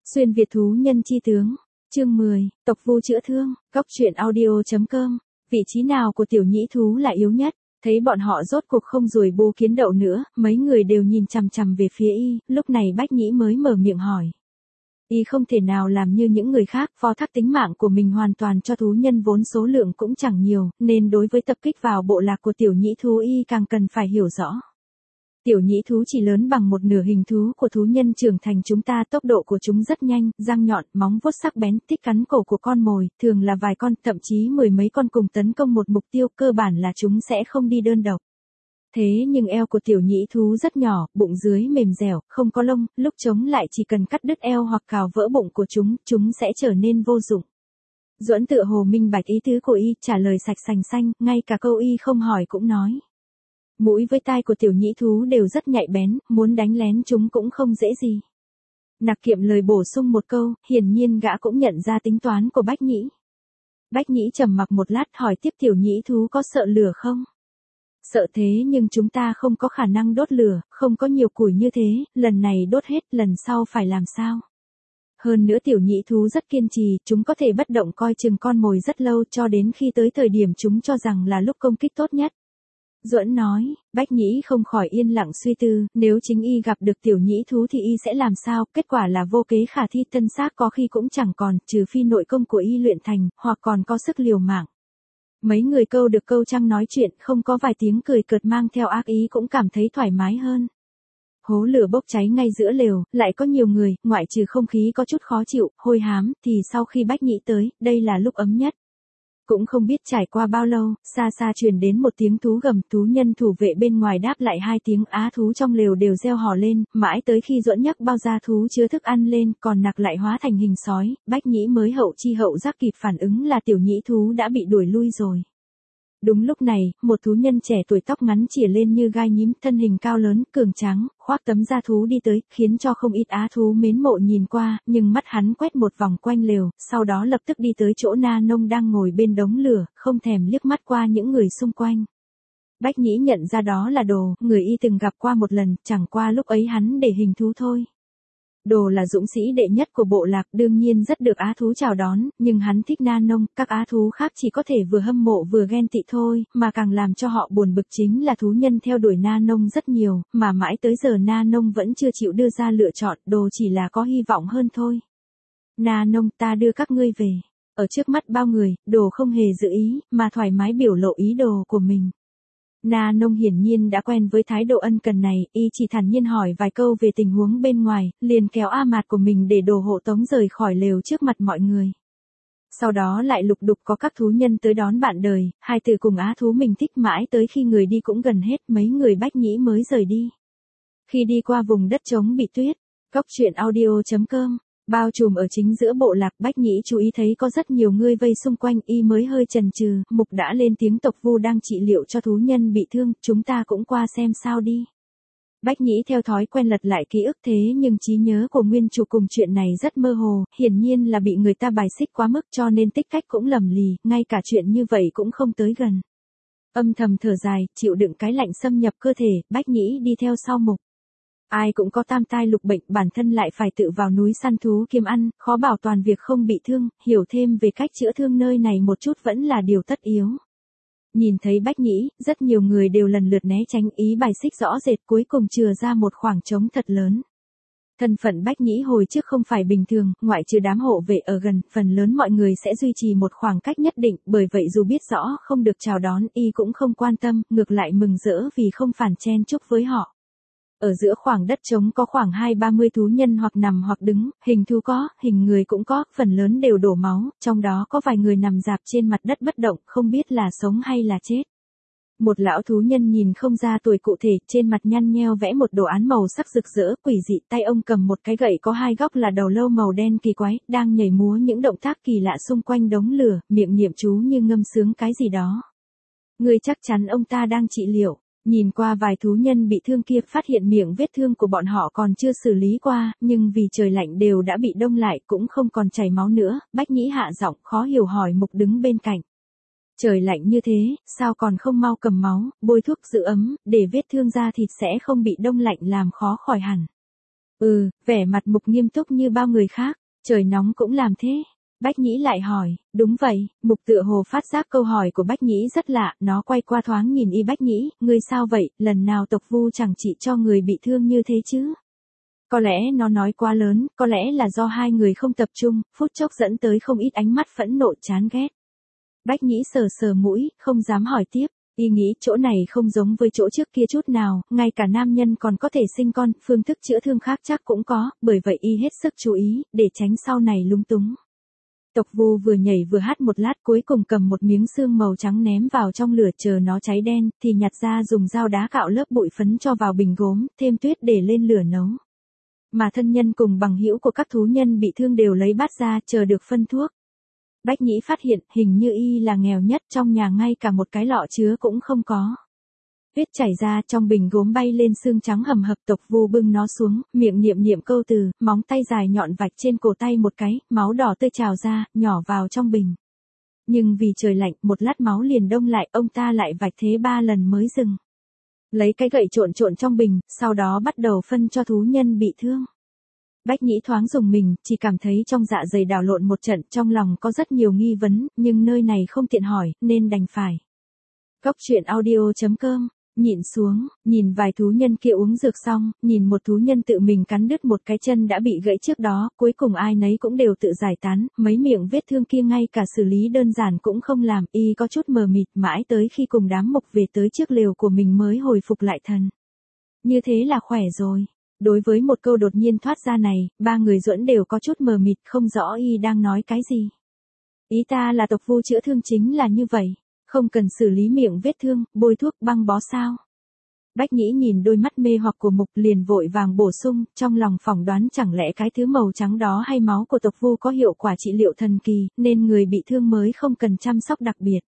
Xuyên Việt thú nhân chi tướng. Chương 10, tộc vu chữa thương. Góc truyện audio.com. Vị trí nào của tiểu nhĩ thú là yếu nhất? Thấy bọn họ rốt cuộc không ruồi bô kiến đậu nữa, mấy người đều nhìn chằm chằm về phía y, lúc này Bách Nhĩ mới mở miệng hỏi. Y không thể nào làm như những người khác, phó thác tính mạng của mình hoàn toàn cho thú nhân vốn số lượng cũng chẳng nhiều, nên đối với tập kích vào bộ lạc của tiểu nhĩ thú y càng cần phải hiểu rõ. Tiểu nhĩ thú chỉ lớn bằng một nửa hình thú của thú nhân trưởng thành chúng ta, tốc độ của chúng rất nhanh, răng nhọn, móng vuốt sắc bén, thích cắn cổ của con mồi, thường là vài con, thậm chí mười mấy con cùng tấn công một mục tiêu, cơ bản là chúng sẽ không đi đơn độc. Thế nhưng eo của tiểu nhĩ thú rất nhỏ, bụng dưới mềm dẻo, không có lông, lúc chống lại chỉ cần cắt đứt eo hoặc cào vỡ bụng của chúng sẽ trở nên vô dụng. Duẫn tựa hồ minh bạch ý tứ của y, trả lời sạch sành xanh, ngay cả câu y không hỏi cũng nói. Mũi với tai của tiểu nhĩ thú đều rất nhạy bén, muốn đánh lén chúng cũng không dễ gì. Nặc Kiệm lời bổ sung một câu, hiển nhiên gã cũng nhận ra tính toán của Bách Nhĩ. Bách Nhĩ trầm mặc một lát hỏi tiếp tiểu nhĩ thú có sợ lửa không? Sợ thế nhưng chúng ta không có khả năng đốt lửa, không có nhiều củi như thế, lần này đốt hết, lần sau phải làm sao? Hơn nữa tiểu nhĩ thú rất kiên trì, chúng có thể bất động coi chừng con mồi rất lâu cho đến khi tới thời điểm chúng cho rằng là lúc công kích tốt nhất. Duẫn nói, Bách Nhĩ không khỏi yên lặng suy tư, nếu chính y gặp được tiểu nhĩ thú thì y sẽ làm sao, kết quả là vô kế khả thi, thân xác có khi cũng chẳng còn, trừ phi nội công của y luyện thành, hoặc còn có sức liều mạng. Mấy người câu được câu trăng nói chuyện, không có vài tiếng cười cợt mang theo ác ý cũng cảm thấy thoải mái hơn. Hố lửa bốc cháy ngay giữa lều, lại có nhiều người, ngoại trừ không khí có chút khó chịu, hôi hám, thì sau khi Bách Nhĩ tới, đây là lúc ấm nhất. Cũng không biết trải qua bao lâu, xa xa truyền đến một tiếng thú gầm, thú nhân thủ vệ bên ngoài đáp lại hai tiếng, á thú trong lều đều reo hò lên, mãi tới khi Duẫn nhấc bao da thú chứa thức ăn lên, còn Nặc lại hóa thành hình sói, Bách Nhĩ mới hậu chi hậu giác kịp phản ứng là tiểu nhĩ thú đã bị đuổi lui rồi. Đúng lúc này, một thú nhân trẻ tuổi tóc ngắn chỉa lên như gai nhím, thân hình cao lớn, cường tráng, khoác tấm da thú đi tới, khiến cho không ít á thú mến mộ nhìn qua, nhưng mắt hắn quét một vòng quanh lều, sau đó lập tức đi tới chỗ Na Nông đang ngồi bên đống lửa, không thèm liếc mắt qua những người xung quanh. Bách Nhĩ nhận ra đó là Đồ, người y từng gặp qua một lần, chẳng qua lúc ấy hắn để hình thú thôi. Đồ là dũng sĩ đệ nhất của bộ lạc, đương nhiên rất được á thú chào đón, nhưng hắn thích Na Nông, các á thú khác chỉ có thể vừa hâm mộ vừa ghen tị thôi, mà càng làm cho họ buồn bực chính là thú nhân theo đuổi Na Nông rất nhiều, mà mãi tới giờ Na Nông vẫn chưa chịu đưa ra lựa chọn, Đồ chỉ là có hy vọng hơn thôi. Na Nông, ta đưa các ngươi về. Ở trước mắt bao người, Đồ không hề giữ ý, mà thoải mái biểu lộ ý đồ của mình. Na Nông hiển nhiên đã quen với thái độ ân cần này, y chỉ thản nhiên hỏi vài câu về tình huống bên ngoài, liền kéo A Mạt của mình để Đồ hộ tống rời khỏi lều trước mặt mọi người. Sau đó lại lục đục có các thú nhân tới đón bạn đời, hai từ cùng á thú mình thích mãi tới khi người đi cũng gần hết, mấy người Bách Nhĩ mới rời đi. Khi đi qua vùng đất trống bị tuyết, góc truyện audio.com. Bao trùm ở chính giữa bộ lạc, Bách Nhĩ chú ý thấy có rất nhiều người vây xung quanh, y mới hơi chần chừ, Mục đã lên tiếng, tộc vu đang trị liệu cho thú nhân bị thương, chúng ta cũng qua xem sao đi. Bách Nhĩ theo thói quen lật lại ký ức, thế nhưng trí nhớ của nguyên chủ cùng chuyện này rất mơ hồ, hiển nhiên là bị người ta bài xích quá mức cho nên tích cách cũng lầm lì, ngay cả chuyện như vậy cũng không tới gần. Âm thầm thở dài, chịu đựng cái lạnh xâm nhập cơ thể, Bách Nhĩ đi theo sau Mục. Ai cũng có tam tai lục bệnh, bản thân lại phải tự vào núi săn thú kiếm ăn, khó bảo toàn việc không bị thương, hiểu thêm về cách chữa thương nơi này một chút vẫn là điều tất yếu. Nhìn thấy Bách Nhĩ, rất nhiều người đều lần lượt né tránh, ý bài xích rõ rệt, cuối cùng chừa ra một khoảng trống thật lớn. Thân phận Bách Nhĩ hồi trước không phải bình thường, ngoại trừ đám hộ vệ ở gần, phần lớn mọi người sẽ duy trì một khoảng cách nhất định, bởi vậy dù biết rõ không được chào đón, y cũng không quan tâm, ngược lại mừng rỡ vì không phản chen chúc với họ. Ở giữa khoảng đất trống có khoảng 20-30 thú nhân hoặc nằm hoặc đứng, hình thú có, hình người cũng có, phần lớn đều đổ máu, trong đó có vài người nằm rạp trên mặt đất bất động, không biết là sống hay là chết. Một lão thú nhân nhìn không ra tuổi cụ thể, trên mặt nhăn nheo vẽ một đồ án màu sắc rực rỡ, quỷ dị, tay ông cầm một cái gậy có hai góc là đầu lâu màu đen kỳ quái, đang nhảy múa những động tác kỳ lạ xung quanh đống lửa, miệng niệm chú như ngâm sướng cái gì đó. Người chắc chắn ông ta đang trị liệu. Nhìn qua vài thú nhân bị thương kia, phát hiện miệng vết thương của bọn họ còn chưa xử lý qua, nhưng vì trời lạnh đều đã bị đông lại, cũng không còn chảy máu nữa. Bách Nhĩ hạ giọng khó hiểu hỏi Mục đứng bên cạnh. Trời lạnh như thế, sao còn không mau cầm máu, bôi thuốc giữ ấm, để vết thương da thịt sẽ không bị đông lạnh làm khó khỏi hẳn. Vẻ mặt Mục nghiêm túc như bao người khác, trời nóng cũng làm thế. Bách Nhĩ lại hỏi, đúng vậy, Mục tựa hồ phát giác câu hỏi của Bách Nhĩ rất lạ, nó quay qua thoáng nhìn y Bách Nhĩ, ngươi sao vậy, lần nào tộc vu chẳng trị cho người bị thương như thế chứ. Có lẽ nó nói quá lớn, có lẽ là do hai người không tập trung, phút chốc dẫn tới không ít ánh mắt phẫn nộ chán ghét. Bách Nhĩ sờ sờ mũi, không dám hỏi tiếp. Y nghĩ chỗ này không giống với chỗ trước kia chút nào, ngay cả nam nhân còn có thể sinh con, phương thức chữa thương khác chắc cũng có, bởi vậy y hết sức chú ý, để tránh sau này lung túng. Tộc vu vừa nhảy vừa hát một lát cuối cùng cầm một miếng xương màu trắng ném vào trong lửa chờ nó cháy đen, thì nhặt ra dùng dao đá cạo lớp bụi phấn cho vào bình gốm, thêm tuyết để lên lửa nấu. Mà thân nhân cùng bằng hữu của các thú nhân bị thương đều lấy bát ra chờ được phân thuốc. Bách Nhĩ phát hiện hình như y là nghèo nhất trong nhà, ngay cả một cái lọ chứa cũng không có. Huyết chảy ra trong bình gốm bay lên xương trắng hầm hập. Tộc vu bưng nó xuống, miệng niệm niệm câu từ, móng tay dài nhọn vạch trên cổ tay một cái, máu đỏ tươi trào ra, nhỏ vào trong bình. Nhưng vì trời lạnh, một lát máu liền đông lại, ông ta lại vạch thế 3 lần mới dừng. Lấy cái gậy trộn trộn trong bình, sau đó bắt đầu phân cho thú nhân bị thương. Bách Nhĩ thoáng dùng mình, chỉ cảm thấy trong dạ dày đảo lộn một trận, trong lòng có rất nhiều nghi vấn, nhưng nơi này không tiện hỏi, nên đành phải. Góc truyện audio.com, nhịn xuống, nhìn vài thú nhân kia uống dược xong, nhìn một thú nhân tự mình cắn đứt một cái chân đã bị gãy trước đó, cuối cùng ai nấy cũng đều tự giải tán, mấy miệng vết thương kia ngay cả xử lý đơn giản cũng không làm, y có chút mờ mịt mãi tới khi cùng đám Mục về tới trước lều của mình mới hồi phục lại thần. Như thế là khỏe rồi. Đối với một câu đột nhiên thoát ra này, ba người Duẫn đều có chút mờ mịt không rõ y đang nói cái gì. Ý ta là tộc vu chữa thương chính là như vậy, không cần xử lý miệng vết thương, bôi thuốc băng bó sao. Bách Nhĩ nhìn đôi mắt mê hoặc của Mục liền vội vàng bổ sung, trong lòng phỏng đoán chẳng lẽ cái thứ màu trắng đó hay máu của tộc vu có hiệu quả trị liệu thần kỳ, nên người bị thương mới không cần chăm sóc đặc biệt.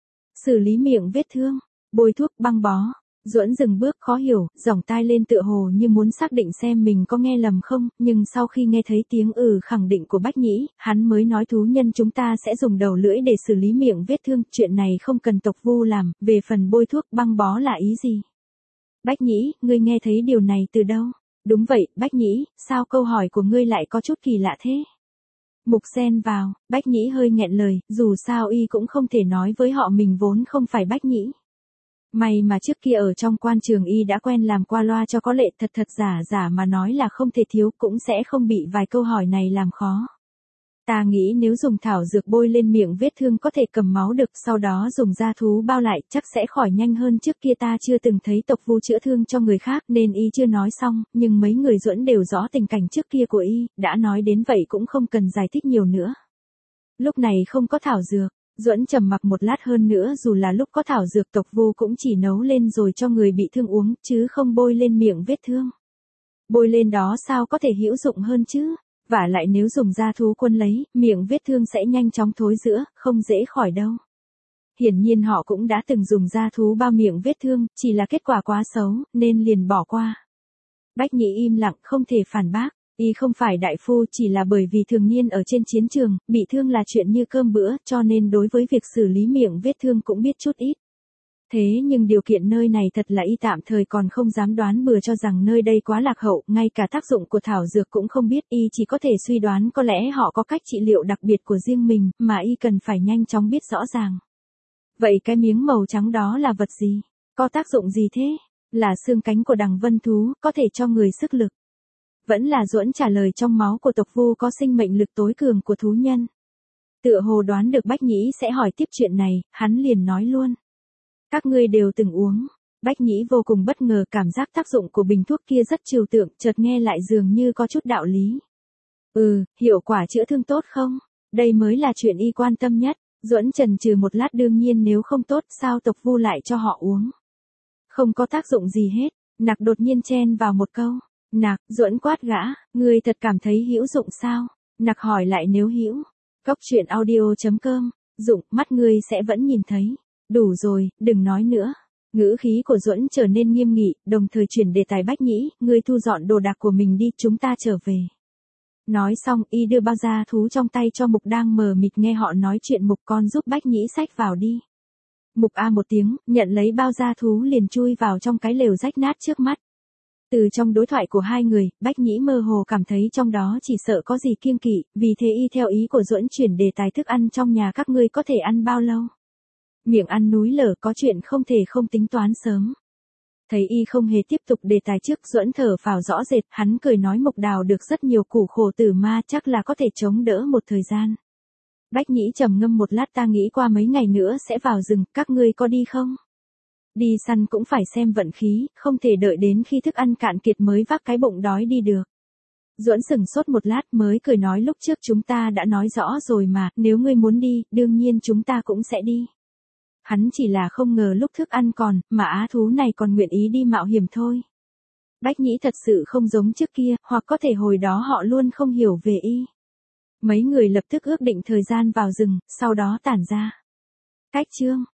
Xử lý miệng vết thương, bôi thuốc băng bó. Duẫn dừng bước khó hiểu, giỏng tai lên tựa hồ như muốn xác định xem mình có nghe lầm không, nhưng sau khi nghe thấy tiếng khẳng định của Bách Nhĩ, hắn mới nói thú nhân chúng ta sẽ dùng đầu lưỡi để xử lý miệng vết thương, chuyện này không cần tộc vu làm, về phần bôi thuốc băng bó là ý gì? Bách Nhĩ, ngươi nghe thấy điều này từ đâu? Đúng vậy, Bách Nhĩ, sao câu hỏi của ngươi lại có chút kỳ lạ thế? Mục xen vào, Bách Nhĩ hơi nghẹn lời, dù sao y cũng không thể nói với họ mình vốn không phải Bách Nhĩ. May mà trước kia ở trong quan trường y đã quen làm qua loa cho có lệ, thật giả giả mà nói là không thể thiếu, cũng sẽ không bị vài câu hỏi này làm khó. Ta nghĩ nếu dùng thảo dược bôi lên miệng vết thương có thể cầm máu được, sau đó dùng da thú bao lại chắc sẽ khỏi nhanh hơn. Trước kia ta chưa từng thấy tộc vu chữa thương cho người khác nên y chưa nói xong, nhưng mấy người Duẫn đều rõ tình cảnh trước kia của y, đã nói đến vậy cũng không cần giải thích nhiều nữa. Lúc này không có thảo dược. Duẫn trầm mặc một lát, hơn nữa dù là lúc có thảo dược tộc vu cũng chỉ nấu lên rồi cho người bị thương uống, chứ không bôi lên miệng vết thương. Bôi lên đó sao có thể hữu dụng hơn chứ? Vả lại nếu dùng da thú quân lấy, miệng vết thương sẽ nhanh chóng thối rữa, không dễ khỏi đâu. Hiển nhiên họ cũng đã từng dùng da thú bao miệng vết thương, chỉ là kết quả quá xấu, nên liền bỏ qua. Bách Nhĩ im lặng không thể phản bác. Y không phải đại phu, chỉ là bởi vì thường niên ở trên chiến trường, bị thương là chuyện như cơm bữa, cho nên đối với việc xử lý miệng vết thương cũng biết chút ít. Thế nhưng điều kiện nơi này thật là y tạm thời còn không dám đoán bừa cho rằng nơi đây quá lạc hậu, ngay cả tác dụng của thảo dược cũng không biết, y chỉ có thể suy đoán có lẽ họ có cách trị liệu đặc biệt của riêng mình, mà y cần phải nhanh chóng biết rõ ràng. Vậy cái miếng màu trắng đó là vật gì? Có tác dụng gì thế? Là xương cánh của đằng vân thú, có thể cho người sức lực. Vẫn là Duẫn trả lời, trong máu của tộc vu có sinh mệnh lực tối cường của thú nhân. Tựa hồ đoán được Bách Nhĩ sẽ hỏi tiếp chuyện này, hắn liền nói luôn. Các ngươi đều từng uống. Bách Nhĩ vô cùng bất ngờ, cảm giác tác dụng của bình thuốc kia rất trừu tượng, chợt nghe lại dường như có chút đạo lý. Hiệu quả chữa thương tốt không? Đây mới là chuyện y quan tâm nhất. Duẫn chần chừ một lát, đương nhiên nếu không tốt sao tộc vu lại cho họ uống. Không có tác dụng gì hết. Nặc đột nhiên chen vào một câu. Nặc, Duẫn quát gã, ngươi thật cảm thấy hữu dụng sao? Nặc hỏi lại, nếu hữu. Góc truyện audio.com, dụng, mắt ngươi sẽ vẫn nhìn thấy. Đủ rồi, đừng nói nữa. Ngữ khí của Duẫn trở nên nghiêm nghị, đồng thời chuyển đề tài. Bách Nhĩ, ngươi thu dọn đồ đạc của mình đi, chúng ta trở về. Nói xong, y đưa bao da thú trong tay cho Mục đang mờ mịt nghe họ nói chuyện. Mục, con giúp Bách Nhĩ xách vào đi. Mục a một tiếng, nhận lấy bao da thú liền chui vào trong cái lều rách nát trước mắt. Từ trong đối thoại của hai người, Bách Nhĩ mơ hồ cảm thấy trong đó chỉ sợ có gì kiêng kỵ, vì thế y theo ý của Duẫn chuyển đề tài thức ăn trong nhà các ngươi có thể ăn bao lâu. Miệng ăn núi lở có chuyện không thể không tính toán sớm. Thấy y không hề tiếp tục đề tài trước, Duẫn thở phào rõ rệt, hắn cười nói Mộc Đào được rất nhiều củ khổ tử ma, chắc là có thể chống đỡ một thời gian. Bách Nhĩ trầm ngâm một lát, ta nghĩ qua mấy ngày nữa sẽ vào rừng, các ngươi có đi không? Đi săn cũng phải xem vận khí, không thể đợi đến khi thức ăn cạn kiệt mới vác cái bụng đói đi được. Duẫn sững sốt một lát mới cười nói lúc trước chúng ta đã nói rõ rồi mà, nếu ngươi muốn đi, đương nhiên chúng ta cũng sẽ đi. Hắn chỉ là không ngờ lúc thức ăn còn, mà á thú này còn nguyện ý đi mạo hiểm thôi. Bách Nhĩ thật sự không giống trước kia, hoặc có thể hồi đó họ luôn không hiểu về y. Mấy người lập tức ước định thời gian vào rừng, sau đó tản ra. Cách chương